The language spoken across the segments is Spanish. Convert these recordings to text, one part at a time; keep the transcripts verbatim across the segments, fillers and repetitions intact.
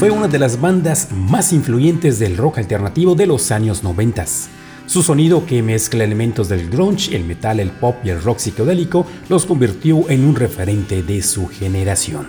fue una de las bandas más influyentes del rock alternativo de los años noventa. Su sonido, que mezcla elementos del grunge, el metal, el pop y el rock psicodélico, los convirtió en un referente de su generación.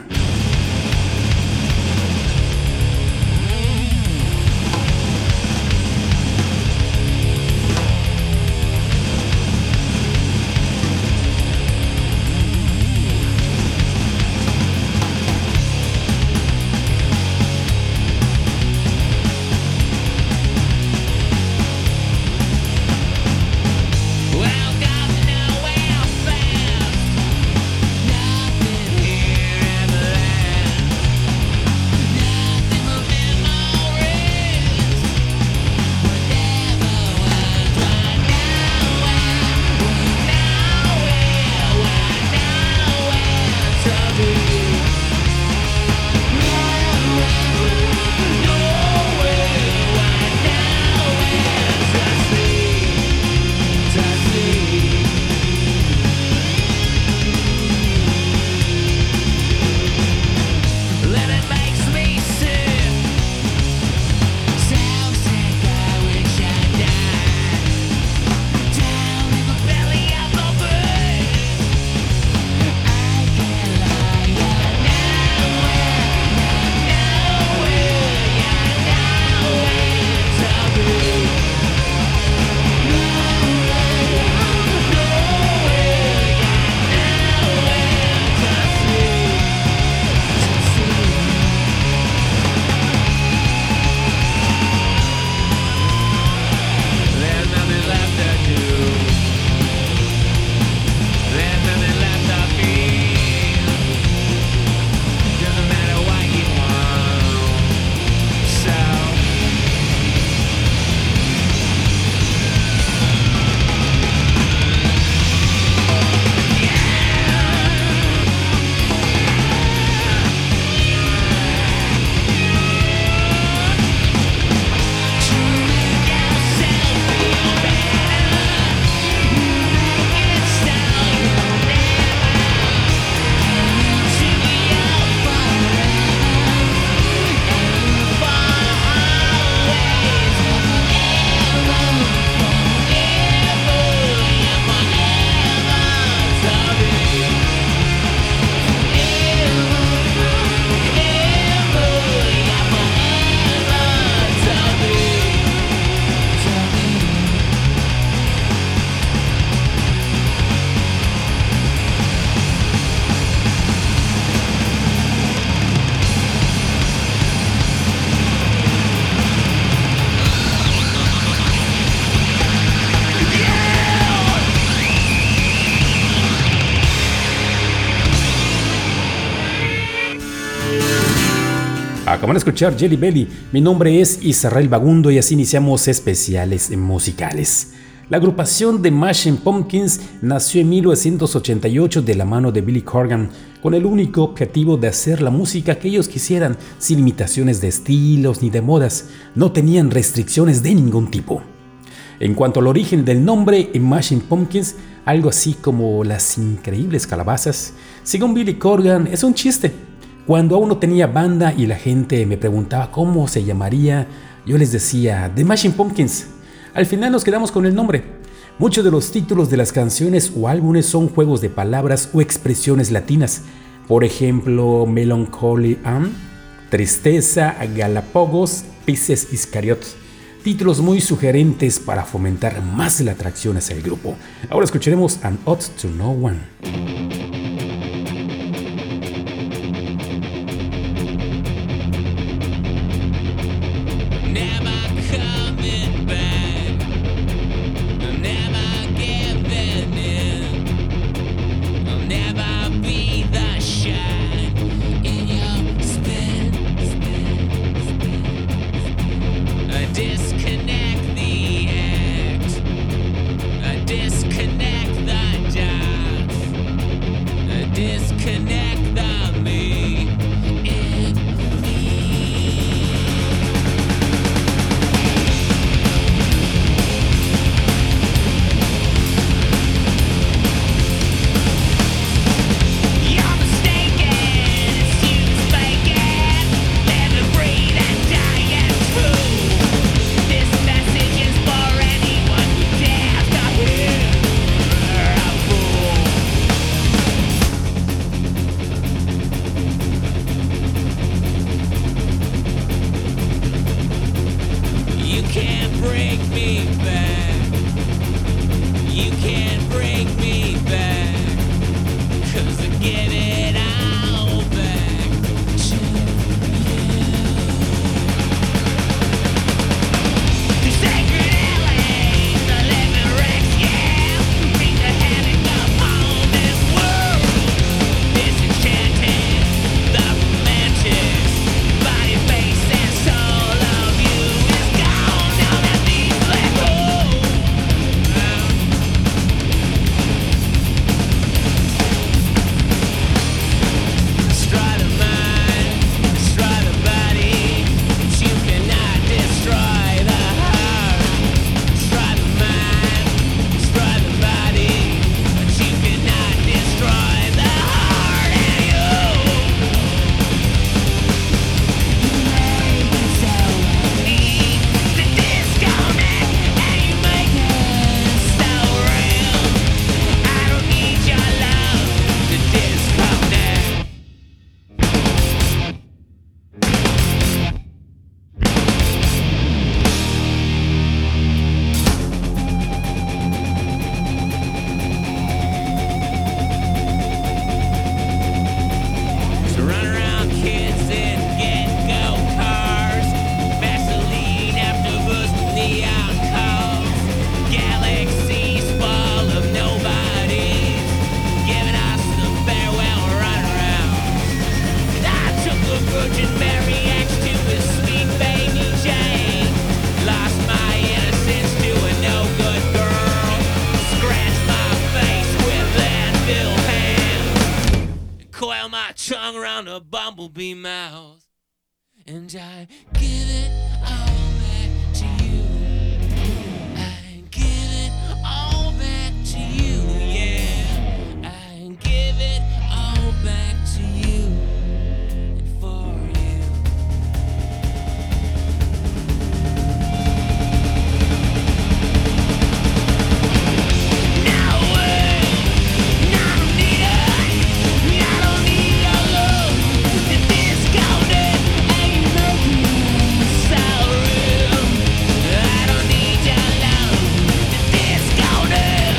Acaban de escuchar Jelly Belly. Mi nombre es Israel Bagundo y así iniciamos especiales musicales. La agrupación The Smashing Pumpkins nació en mil novecientos ochenta y ocho de la mano de Billy Corgan, con el único objetivo de hacer la música que ellos quisieran, sin limitaciones de estilos ni de modas. No tenían restricciones de ningún tipo. En cuanto al origen del nombre, Smashing Pumpkins, algo así como las increíbles calabazas, según Billy Corgan, es un chiste. Cuando aún no tenía banda y la gente me preguntaba cómo se llamaría, yo les decía The Smashing Pumpkins. Al final nos quedamos con el nombre. Muchos de los títulos de las canciones o álbumes son juegos de palabras o expresiones latinas. Por ejemplo, Melancholy Ann, Tristeza, Galapagos, Pisces Iscariot. Títulos muy sugerentes para fomentar más la atracción hacia el grupo. Ahora escucharemos An Ode to No One. Disconnect the dots. tongue around a bumblebee mouth, and I give it all back to you. I give it all back to you, yeah. I give it all back to you and for you. No way, I don't need it. I don't need your love. The discounted ain't making so real. I don't need your love. The discounted.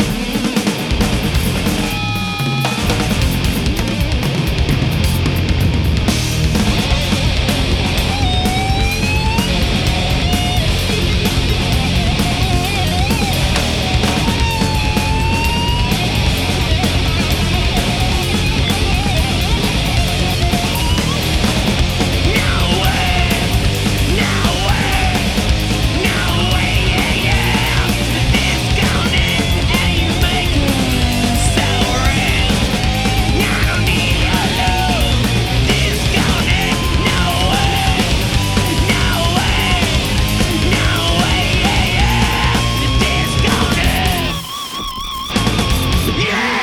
No way, no way, no way, yeah, yeah. The discounted ain't making so real. I don't need your love. Discounted, no way, no way, no way, yeah, yeah. The discounted, yeah.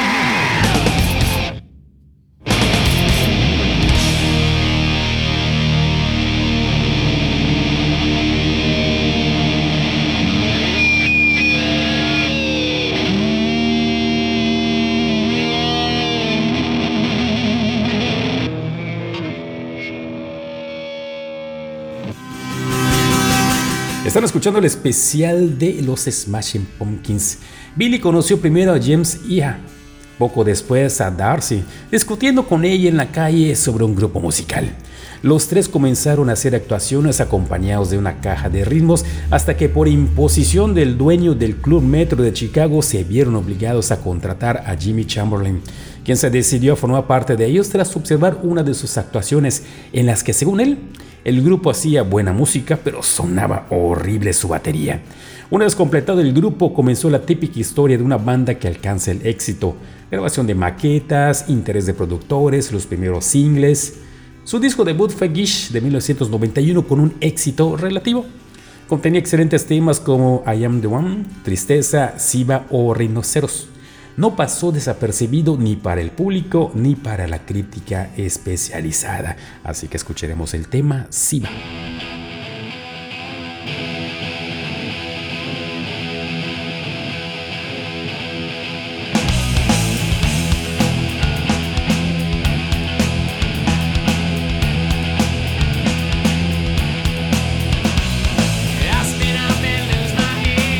Están escuchando el especial de los Smashing Pumpkins. Billy conoció primero a James Iha, poco después a Darcy, discutiendo con ella en la calle sobre un grupo musical. Los tres comenzaron a hacer actuaciones acompañados de una caja de ritmos hasta que por imposición del dueño del Club Metro de Chicago se vieron obligados a contratar a Jimmy Chamberlain, quien se decidió a formar parte de ellos tras observar una de sus actuaciones en las que, según él, el grupo hacía buena música, pero sonaba horrible su batería. Una vez completado el grupo, comenzó la típica historia de una banda que alcanza el éxito: grabación de maquetas, interés de productores, los primeros singles. Su disco debut fue Gish de mil novecientos noventa y uno con un éxito relativo. Contenía excelentes temas como I Am The One, Tristeza, Siva o Rinoceros. No pasó desapercibido ni para el público ni para la crítica especializada. Así que escucharemos el tema Siva. I spin up and lose my head.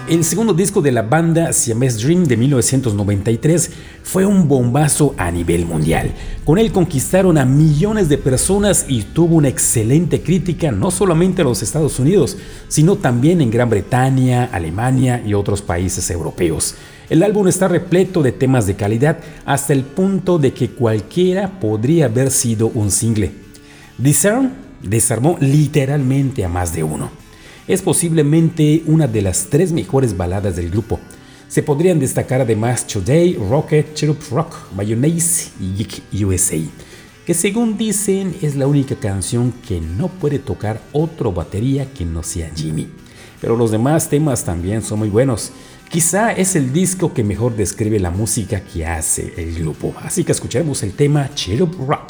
El segundo disco de la banda, Siamese Dream de mil novecientos noventa y tres, fue un bombazo a nivel mundial. Con él conquistaron a millones de personas y tuvo una excelente crítica no solamente en los Estados Unidos, sino también en Gran Bretaña, Alemania y otros países europeos. El álbum está repleto de temas de calidad hasta el punto de que cualquiera podría haber sido un single. Discern desarmó literalmente a más de uno. Es posiblemente una de las tres mejores baladas del grupo. Se podrían destacar además Today, Rocket, Cherub Rock, Mayonnaise y Geek U S A, que según dicen es la única canción que no puede tocar otro batería que no sea Jimmy. Pero los demás temas también son muy buenos. Quizá es el disco que mejor describe la música que hace el grupo. Así que escucharemos el tema Cherub Rock.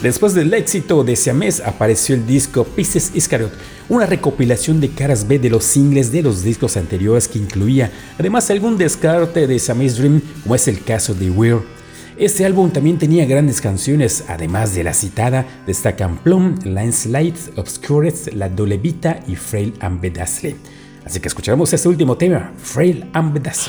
Después del éxito de Siamés apareció el disco Pisces Iscariot, una recopilación de caras B de los singles de los discos anteriores que incluía además algún descarte de Siamese Dream, como es el caso de Weird. Este álbum también tenía grandes canciones, además de la citada, destacan Plum, Landslide, Obscures, La Dolevita y Frail and Bedazzled. Así que escucharemos este último tema, Frail and Bedazzled.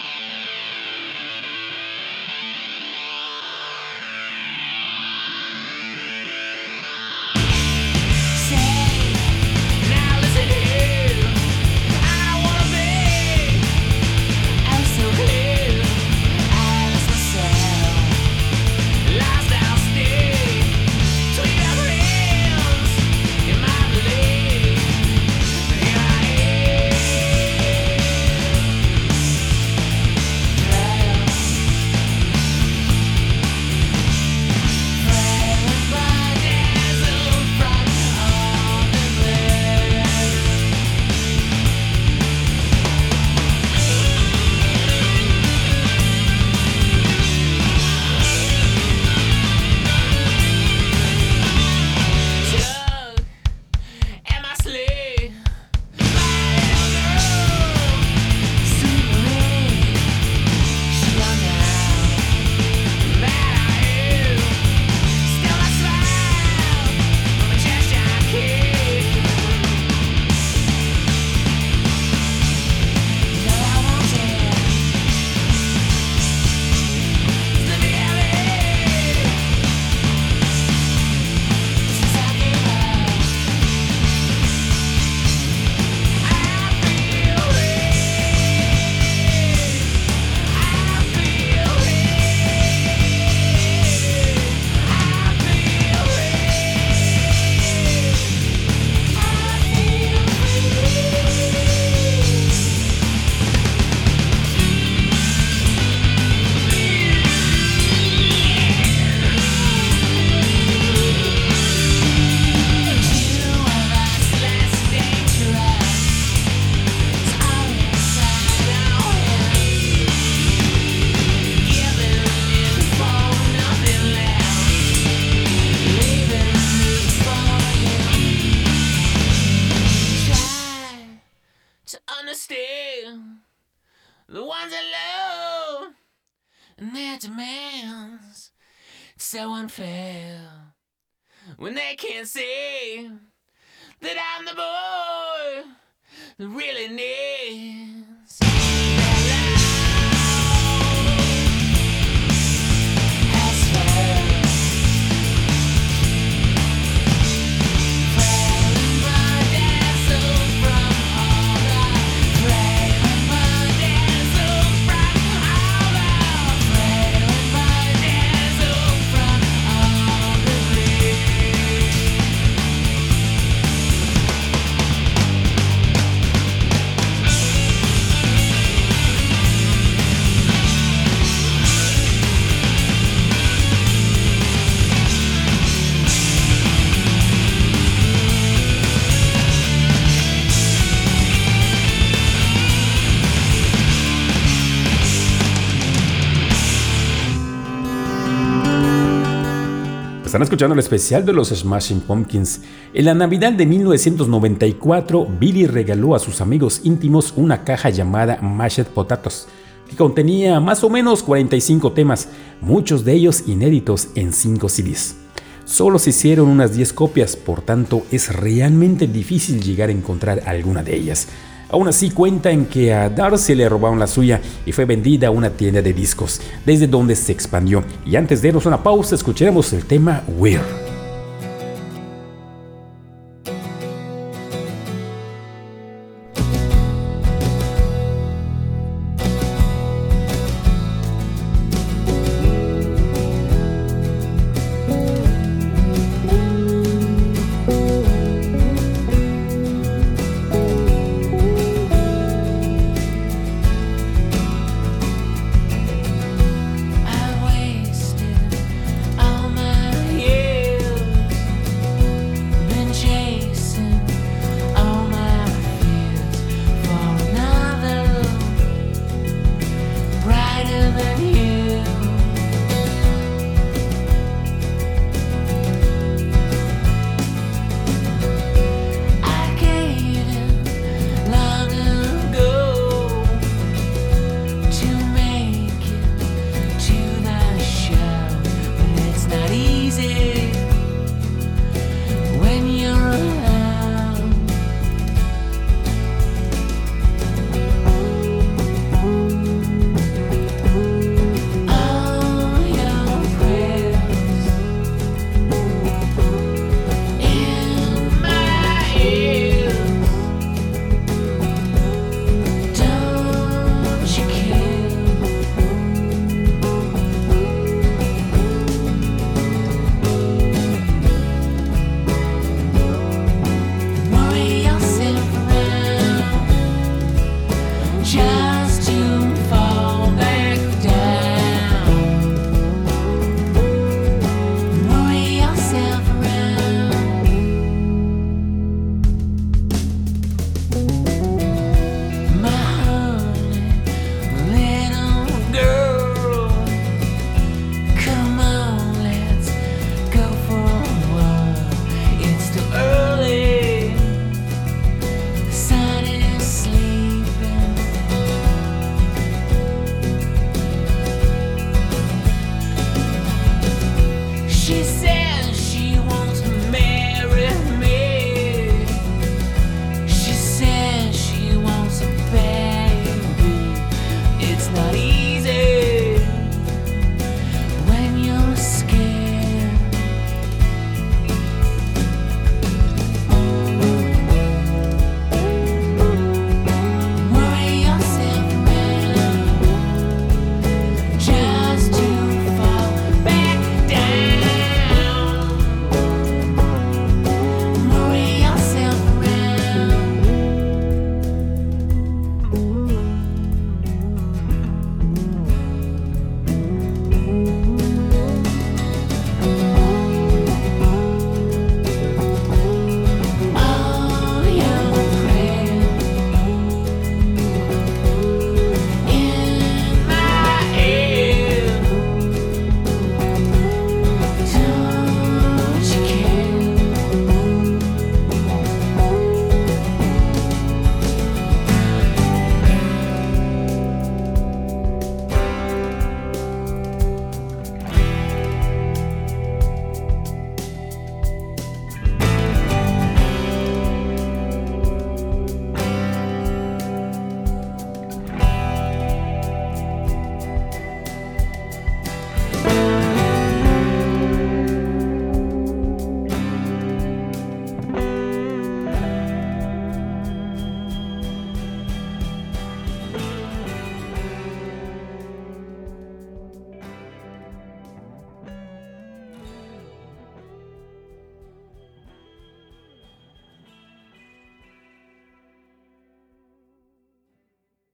The ones I love and their demands, so unfair when they can't see that I'm the boy that really needs their love. As fair, frail and bedazzled from all the frail and bedazzled from all the frail and bedazzled from all the bleed. Están escuchando el especial de los Smashing Pumpkins. En la Navidad de mil novecientos noventa y cuatro, Billy regaló a sus amigos íntimos una caja llamada Mashed Potatoes, que contenía más o menos cuarenta y cinco temas, muchos de ellos inéditos en cinco C Ds. Solo se hicieron unas diez copias, por tanto es realmente difícil llegar a encontrar alguna de ellas. Aún así cuentan que a Darcy le robaron la suya y fue vendida a una tienda de discos, desde donde se expandió. Y antes de irnos a una pausa, escucharemos el tema Weird.